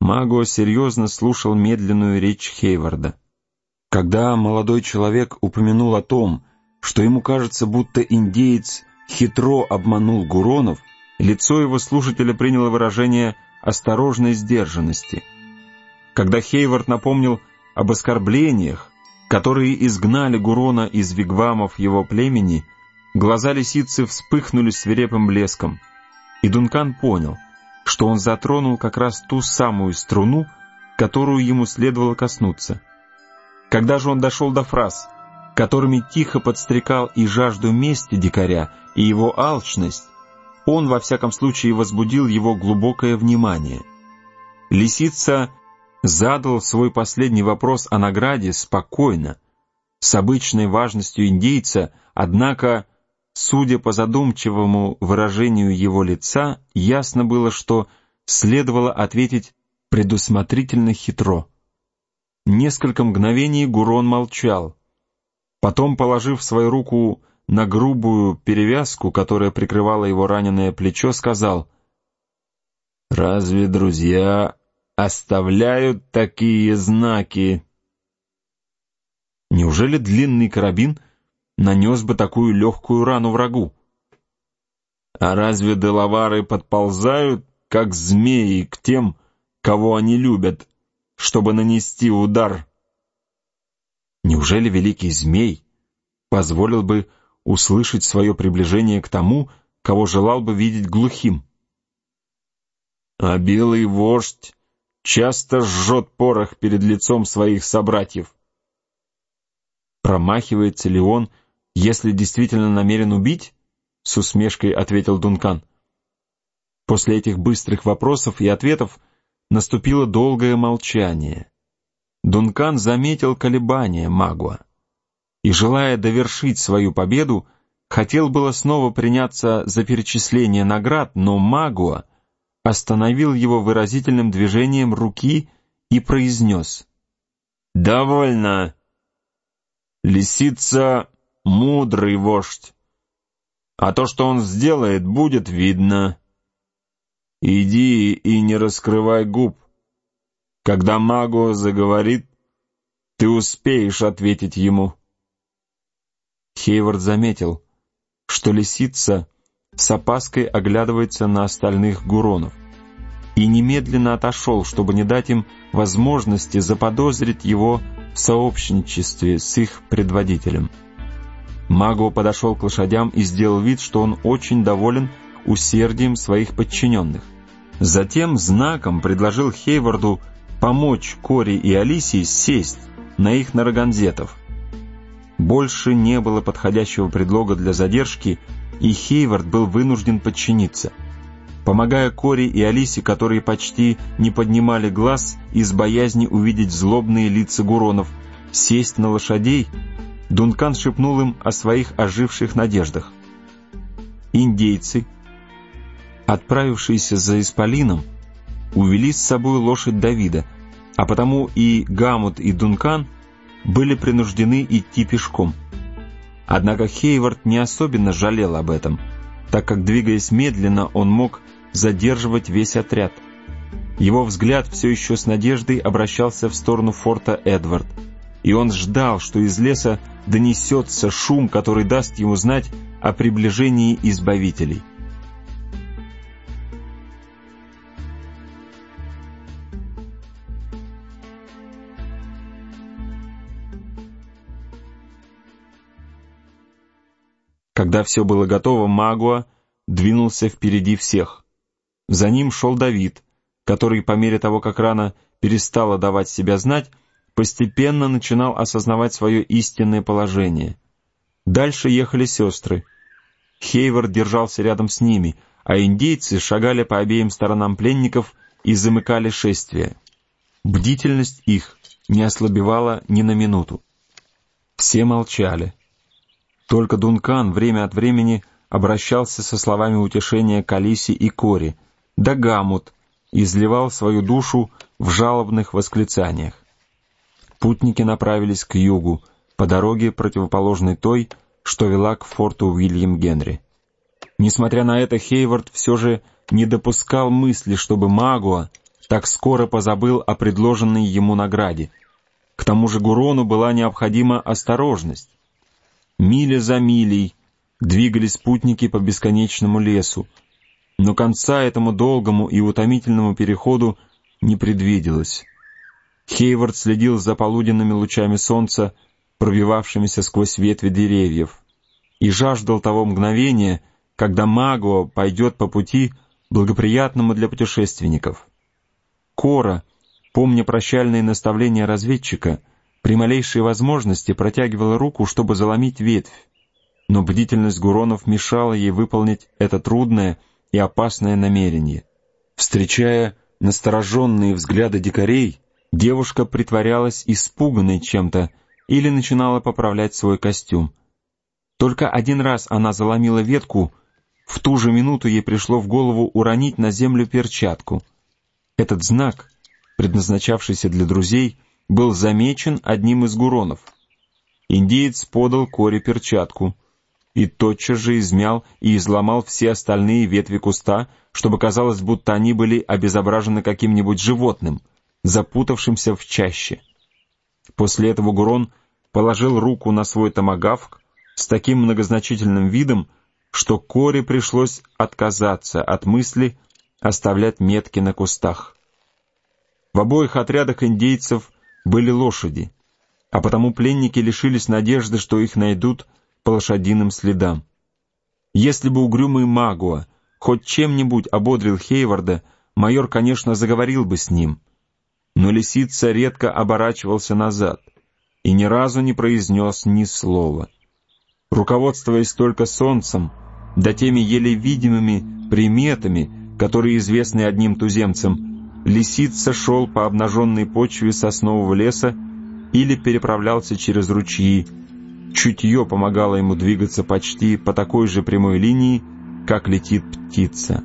Магуа серьезно слушал медленную речь Хейварда. Когда молодой человек упомянул о том, что ему кажется, будто индеец хитро обманул Гуронов, лицо его слушателя приняло выражение осторожной сдержанности. Когда Хейвард напомнил об оскорблениях, которые изгнали Гурона из вигвамов его племени, глаза лисицы вспыхнули свирепым блеском, и Дункан понял, что он затронул как раз ту самую струну, которую ему следовало коснуться. Когда же он дошел до фраз, которыми тихо подстрекал и жажду мести дикаря, и его алчность, он, во всяком случае, возбудил его глубокое внимание. Лисица задал свой последний вопрос о награде спокойно, с обычной важностью индейца, однако, судя по задумчивому выражению его лица, ясно было, что следовало ответить предусмотрительно хитро. Несколько мгновений Гурон молчал. Потом, положив свою руку на грубую перевязку, которая прикрывала его раненое плечо, сказал: «Разве друзья оставляют такие знаки?» Неужели длинный карабин нанес бы такую легкую рану врагу? А разве делавары подползают, как змеи, к тем, кого они любят, чтобы нанести удар? Неужели великий змей позволил бы услышать свое приближение к тому, кого желал бы видеть глухим? А белый вождь часто жжет порох перед лицом своих собратьев. Промахивается ли он, если действительно намерен убить? С усмешкой ответил Дункан. После этих быстрых вопросов и ответов наступило долгое молчание. Дункан заметил колебания Магуа и, желая довершить свою победу, хотел было снова приняться за перечисление наград, но Магуа остановил его выразительным движением руки и произнес: «Довольно! Лисица — мудрый вождь, а то, что он сделает, будет видно. Иди и не раскрывай губ. Когда Магуа заговорит, ты успеешь ответить ему». Хейвард заметил, что лисица с опаской оглядывается на остальных гуронов, и немедленно отошел, чтобы не дать им возможности заподозрить его в сообщничестве с их предводителем. Магуа подошел к лошадям и сделал вид, что он очень доволен усердием своих подчиненных. Затем знаком предложил Хейварду помочь Кори и Алисии сесть на их нарагонзетов. Больше не было подходящего предлога для задержки, и Хейвард был вынужден подчиниться. Помогая Кори и Алисе, которые почти не поднимали глаз из боязни увидеть злобные лица гуронов, сесть на лошадей, Дункан шепнул им о своих оживших надеждах. Индейцы, отправившиеся за исполином, увели с собой лошадь Давида, а потому и Гамут, и Дункан были принуждены идти пешком. Однако Хейвард не особенно жалел об этом, так как, двигаясь медленно, он мог задерживать весь отряд. Его взгляд все еще с надеждой обращался в сторону форта Эдвард, и он ждал, что из леса донесется шум, который даст ему знать о приближении избавителей. Когда все было готово, Магуа двинулся впереди всех. За ним шел Давид, который, по мере того, как рана перестала давать себя знать, постепенно начинал осознавать свое истинное положение. Дальше ехали сестры. Хейвард держался рядом с ними, а индейцы шагали по обеим сторонам пленников и замыкали шествие. Бдительность их не ослабевала ни на минуту. Все молчали. Только Дункан время от времени обращался со словами утешения к Алисе и Кори, да Гамут изливал свою душу в жалобных восклицаниях. Путники направились к югу, по дороге, противоположной той, что вела к форту Уильям-Генри. Несмотря на это, Хейвард все же не допускал мысли, чтобы Магуа так скоро позабыл о предложенной ему награде. К тому же Гурону была необходима осторожность. Миля за милей двигались путники по бесконечному лесу, но конца этому долгому и утомительному переходу не предвиделось. Хейвард следил за полуденными лучами солнца, пробивавшимися сквозь ветви деревьев, и жаждал того мгновения, когда Магуа пойдет по пути, благоприятному для путешественников. Кора, помня прощальные наставления разведчика, при малейшей возможности протягивала руку, чтобы заломить ветвь, но бдительность Гуронов мешала ей выполнить это трудное и опасное намерение. Встречая настороженные взгляды дикарей, девушка притворялась испуганной чем-то или начинала поправлять свой костюм. Только один раз она заломила ветку, в ту же минуту ей пришло в голову уронить на землю перчатку. Этот знак, предназначавшийся для друзей, был замечен одним из Гуронов. Индеец подал Коре перчатку и тотчас же измял и изломал все остальные ветви куста, чтобы казалось, будто они были обезображены каким-нибудь животным, запутавшимся в чаще. После этого Гурон положил руку на свой томагавк с таким многозначительным видом, что Коре пришлось отказаться от мысли оставлять метки на кустах. В обоих отрядах индейцев были лошади, а потому пленники лишились надежды, что их найдут по лошадиным следам. Если бы угрюмый Магуа хоть чем-нибудь ободрил Хейварда, майор, конечно, заговорил бы с ним, но лисица редко оборачивался назад и ни разу не произнес ни слова. Руководствуясь только солнцем, да теми еле видимыми приметами, которые известны одним туземцам, лисица шел по обнаженной почве соснового леса или переправлялся через ручьи. Чутье помогало ему двигаться почти по такой же прямой линии, как летит птица.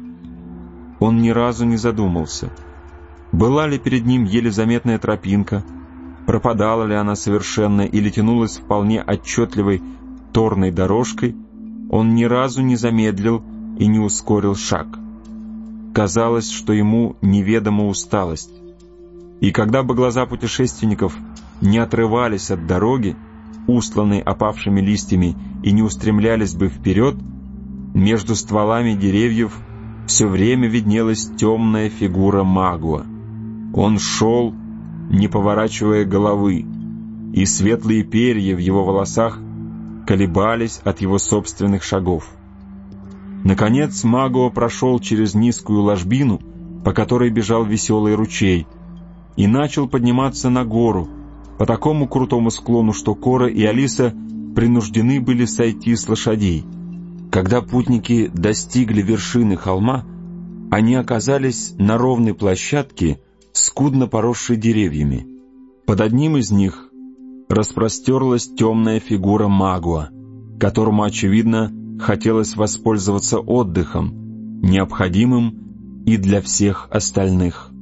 Он ни разу не задумался, была ли перед ним еле заметная тропинка, пропадала ли она совершенно или тянулась вполне отчетливой торной дорожкой. Он ни разу не замедлил и не ускорил шаг. Казалось, что ему неведома усталость. И когда бы глаза путешественников не отрывались от дороги, устланной опавшими листьями, и не устремлялись бы вперед, между стволами деревьев все время виднелась темная фигура Магуа. Он шел, не поворачивая головы, и светлые перья в его волосах колебались от его собственных шагов. Наконец Магуа прошел через низкую ложбину, по которой бежал веселый ручей, и начал подниматься на гору, по такому крутому склону, что Кора и Алиса принуждены были сойти с лошадей. Когда путники достигли вершины холма, они оказались на ровной площадке, скудно поросшей деревьями. Под одним из них распростерлась темная фигура Магуа, которому, очевидно, хотелось воспользоваться отдыхом, необходимым и для всех остальных.